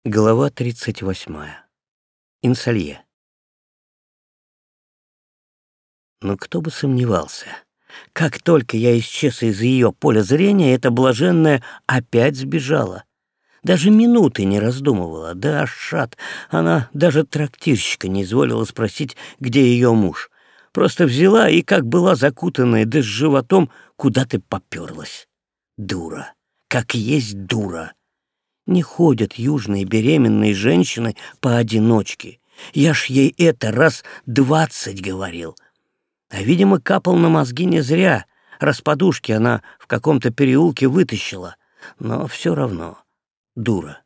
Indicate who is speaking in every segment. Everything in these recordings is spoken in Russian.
Speaker 1: Глава 38. Инсалье. Но кто бы сомневался. Как только я исчез из ее поля зрения, эта блаженная опять сбежала. Даже минуты не раздумывала. Да, шат, она даже трактирщика не изволила спросить, где ее муж. Просто взяла и, как была закутанная, да с животом, куда ты поперлась. Дура. Как есть дура. Не ходят южные беременные женщины поодиночке. Я ж ей это раз 20 говорил. А, видимо, капал на мозги не зря. Раз подушки она в каком-то переулке вытащила. Но все равно дура.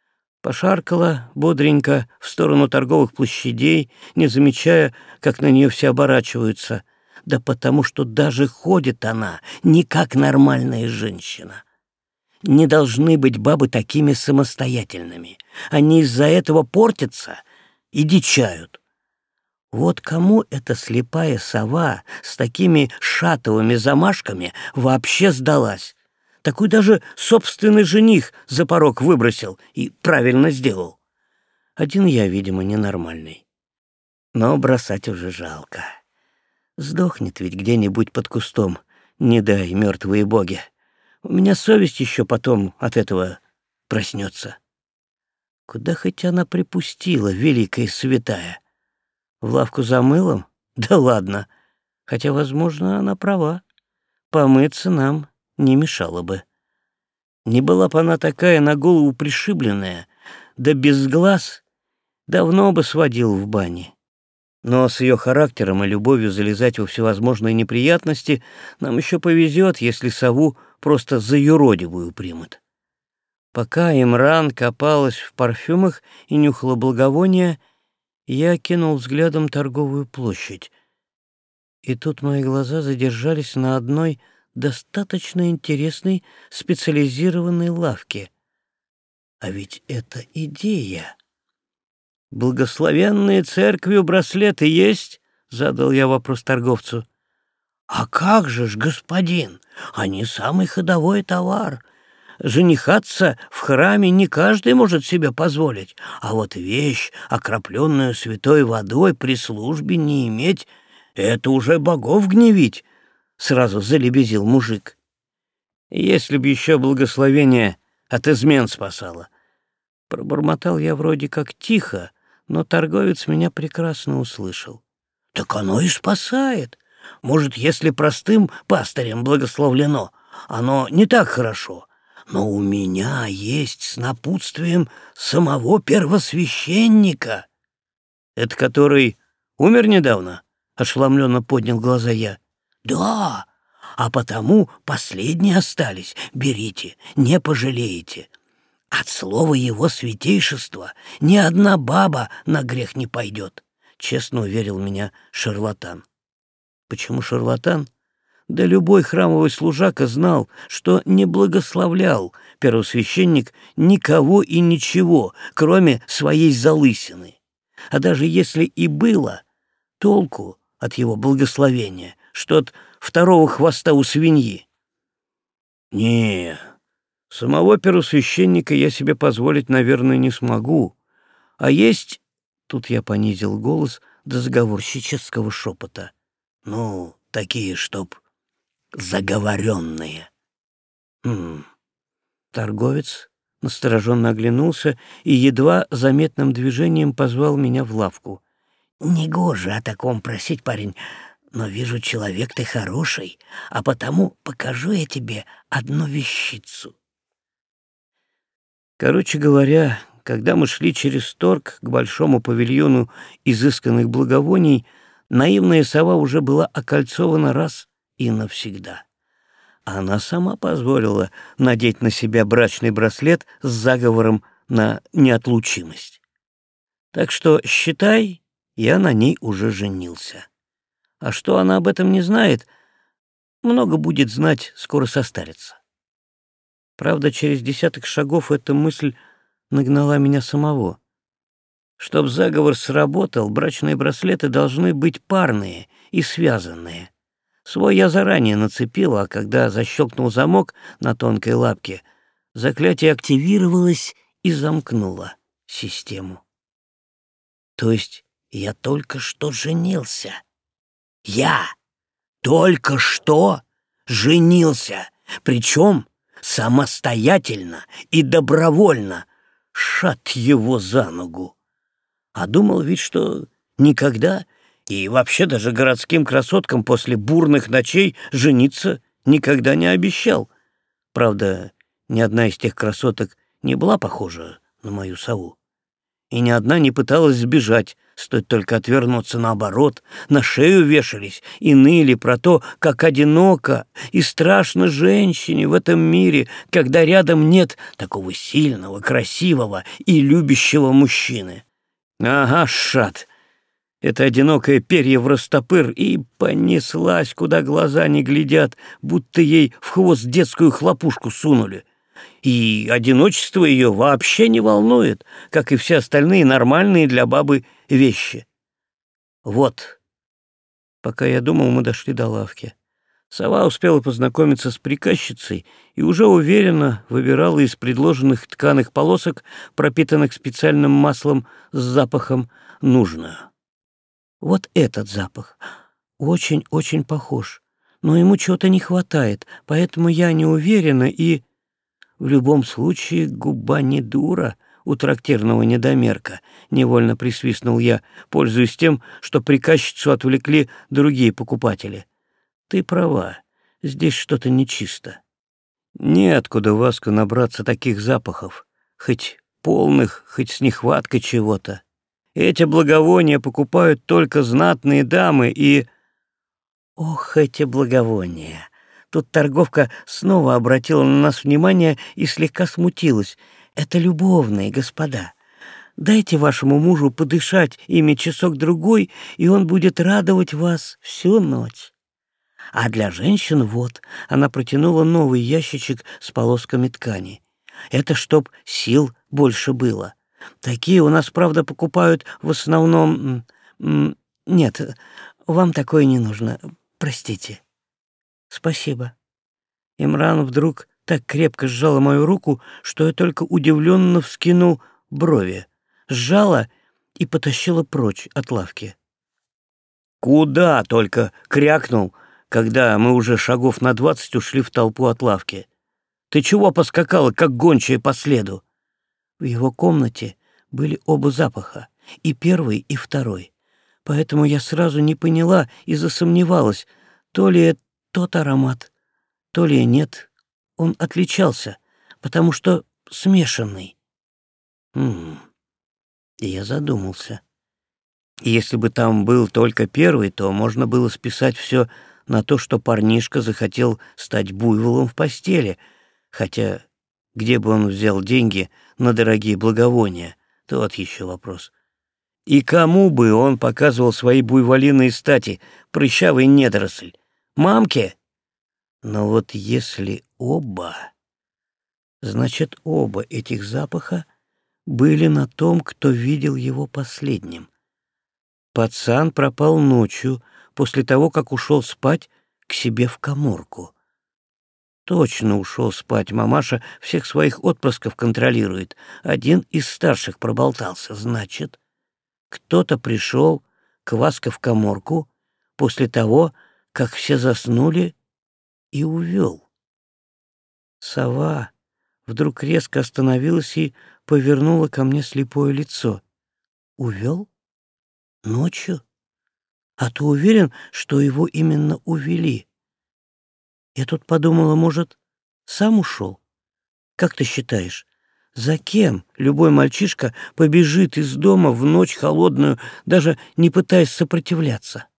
Speaker 1: Пошаркала бодренько в сторону торговых площадей, не замечая, как на нее все оборачиваются. Да потому что даже ходит она не как нормальная женщина. Не должны быть бабы такими самостоятельными. Они из-за этого портятся и дичают. Вот кому эта слепая сова с такими шатовыми замашками вообще сдалась? Такой даже собственный жених за порог выбросил и правильно сделал. Один я, видимо, ненормальный. Но бросать уже жалко. Сдохнет ведь где-нибудь под кустом, не дай мертвые боги. У меня совесть еще потом от этого проснется. Куда хоть она припустила, великая святая? В лавку за мылом? Да ладно. Хотя, возможно, она права. Помыться нам не мешало бы. Не была бы она такая на голову пришибленная, да без глаз, давно бы сводил в бане. Но с ее характером и любовью залезать во всевозможные неприятности нам еще повезет, если сову просто за юродивую примут. Пока Имран копалась в парфюмах и нюхала благовония, я кинул взглядом торговую площадь. И тут мои глаза задержались на одной достаточно интересной специализированной лавке. А ведь это идея. «Благословенные церковью браслеты есть?» — задал я вопрос торговцу. «А как же ж, господин, они самый ходовой товар. Женихаться в храме не каждый может себе позволить, а вот вещь, окропленную святой водой, при службе не иметь — это уже богов гневить», — сразу залебезил мужик. «Если б еще благословение от измен спасало». Пробормотал я вроде как тихо, но торговец меня прекрасно услышал. «Так оно и спасает. Может, если простым пастырем благословлено, оно не так хорошо. Но у меня есть с напутствием самого первосвященника». «Это который умер недавно?» — ошеломленно поднял глаза я. «Да, а потому последние остались. Берите, не пожалеете. От слова его святейшества ни одна баба на грех не пойдет», — честно уверил меня шарлатан. Почему шарлатан? Да любой храмовый служака знал, что не благословлял первосвященник никого и ничего, кроме своей залысины. А даже если и было, толку от его благословения, что от второго хвоста у свиньи. Не, самого первосвященника я себе позволить, наверное, не смогу. А есть... Тут я понизил голос до заговорщического шепота. Ну, такие, чтоб заговоренные. Торговец настороженно оглянулся и едва заметным движением позвал меня в лавку. «Негоже о таком просить, парень, но вижу, человек ты хороший, а потому покажу я тебе одну вещицу». Короче говоря, когда мы шли через торг к большому павильону изысканных благовоний, наивная сова уже была окольцована раз и навсегда. Она сама позволила надеть на себя брачный браслет с заговором на неотлучимость. Так что, считай, я на ней уже женился. А что она об этом не знает, много будет знать, скоро состарится. Правда, через десяток шагов эта мысль нагнала меня самого. Чтоб заговор сработал, брачные браслеты должны быть парные и связанные. Свой я заранее нацепил, а когда защелкнул замок на тонкой лапке, заклятие активировалось и замкнуло. систему. То есть я только что женился. Я только что женился, причем самостоятельно и добровольно. Шат его за ногу. А думал ведь, что никогда, и вообще даже городским красоткам после бурных ночей жениться никогда не обещал. Правда, ни одна из тех красоток не была похожа на мою сову. И ни одна не пыталась сбежать, стоит только отвернуться. Наоборот, на шею вешались и ныли про то, как одиноко и страшно женщине в этом мире, когда рядом нет такого сильного, красивого и любящего мужчины. Ага, шат. Это одинокое перья в растопыр и понеслась, куда глаза не глядят, будто ей в хвост детскую хлопушку сунули. И одиночество ее вообще не волнует, как и все остальные нормальные для бабы вещи. Вот, пока я думал, мы дошли до лавки. Сова успела познакомиться с приказчицей и уже уверенно выбирала из предложенных тканых полосок, пропитанных специальным маслом с запахом, нужную. Вот этот запах очень-очень похож, но ему чего-то не хватает, поэтому я не уверена и... В любом случае, губа не дура у трактирного недомерка, невольно присвистнул я, пользуясь тем, что приказчицу отвлекли другие покупатели. Ты права, здесь что-то нечисто. Неоткуда в Аску набраться таких запахов, хоть полных, хоть с нехваткой чего-то. Эти благовония покупают только знатные дамы и... Ох, эти благовония! Тут торговка снова обратила на нас внимание и слегка смутилась. «Это любовные, господа. Дайте вашему мужу подышать ими часок-другой, и он будет радовать вас всю ночь. А для женщин вот...» — она протянула новый ящичек с полосками ткани. «Это чтоб сил больше было. Такие у нас, правда, покупают в основном... Нет, вам такое не нужно. Простите». «Спасибо». Имран вдруг так крепко сжала мою руку, что я только удивленно вскинул брови, сжала и потащила прочь от лавки. «Куда?» — только крякнул, когда мы уже шагов на 20 ушли в толпу от лавки. «Ты чего поскакала, как гончая по следу?» В его комнате были оба запаха, и первый, и второй. Поэтому я сразу не поняла и засомневалась, то ли тот аромат, то ли нет. Он отличался, потому что смешанный. И я задумался. Если бы там был только первый, то можно было списать все на то, что парнишка захотел стать буйволом в постели, хотя где бы он взял деньги на дорогие благовония, тот еще вопрос. И кому бы он показывал свои буйволиные стати, прыщавый недоросль? Мамке? Но вот если оба... Значит, оба этих запаха были на том, кто видел его последним. Пацан пропал ночью, после того, как ушел спать к себе в каморку. Точно ушел спать, мамаша всех своих отпрысков контролирует. Один из старших проболтался, значит, кто-то пришел к Васке в каморку после того, как все заснули, и увел. Сова вдруг резко остановилась и повернула ко мне слепое лицо. Увел? Ночью? А ты уверен, что его именно увели? Я тут подумала, может, сам ушел? Как ты считаешь, за кем любой мальчишка побежит из дома в ночь холодную, даже не пытаясь сопротивляться?